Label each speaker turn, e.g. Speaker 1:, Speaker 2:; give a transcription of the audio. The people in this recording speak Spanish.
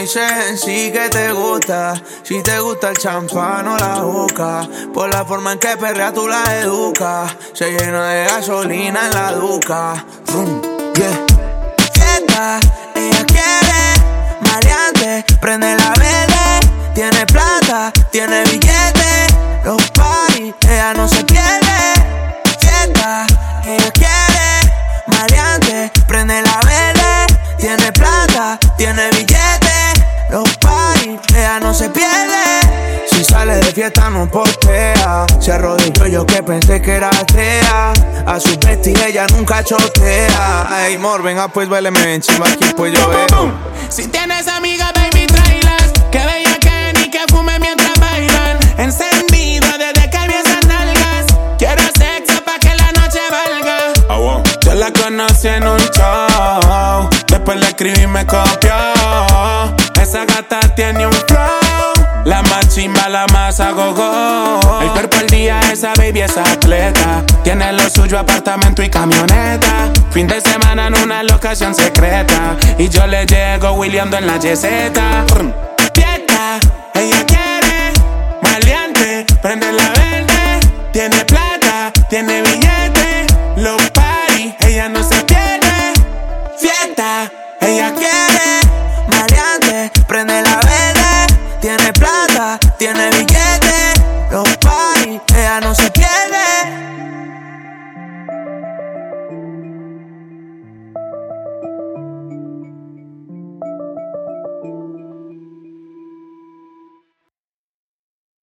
Speaker 1: dicen sí que te gusta. Si te gusta el champán o la boca, por la forma en que perrea tú la educas. Se llena de gasolina en la duca. Yeah. Fiesta, ella quiere maleante, prende la vela. Tiene plata, tiene billete. Los party, ella no se pierde. Fiesta, ella quiere maleante, prende la vela. Tiene plata, tiene billete. Los party, ella no se pierde. Si sale de fiesta no postea. Se arrodilló yo que pensé que era atea. A su bestia ella nunca chotea. Ay, mor, venga pues baileme encima aquí pues yo veo.
Speaker 2: Si tienes amigas, baby, tráelas. Que bella que ni que fume mientras bailan. Encendido desde que vi esas nalgas. Quiero sexo pa' que la noche valga. Yo la conocí en un show. Después le escribí y me copió. Esa gata tiene un flow. La más chimba, la más agogó. El cuerpo al día, esa baby es atleta. Tiene lo suyo, apartamento y camioneta. Fin de semana en una locación secreta. Y yo le llego Williando en la yeseta. Fiesta, ella quiere maleante, prende la verde. Tiene plata, tiene billete. Los party, ella no se pierde. Fiesta, ella quiere
Speaker 1: maleante, prende la verde. Tiene plata, tiene billete. Los party, ella no se pierde.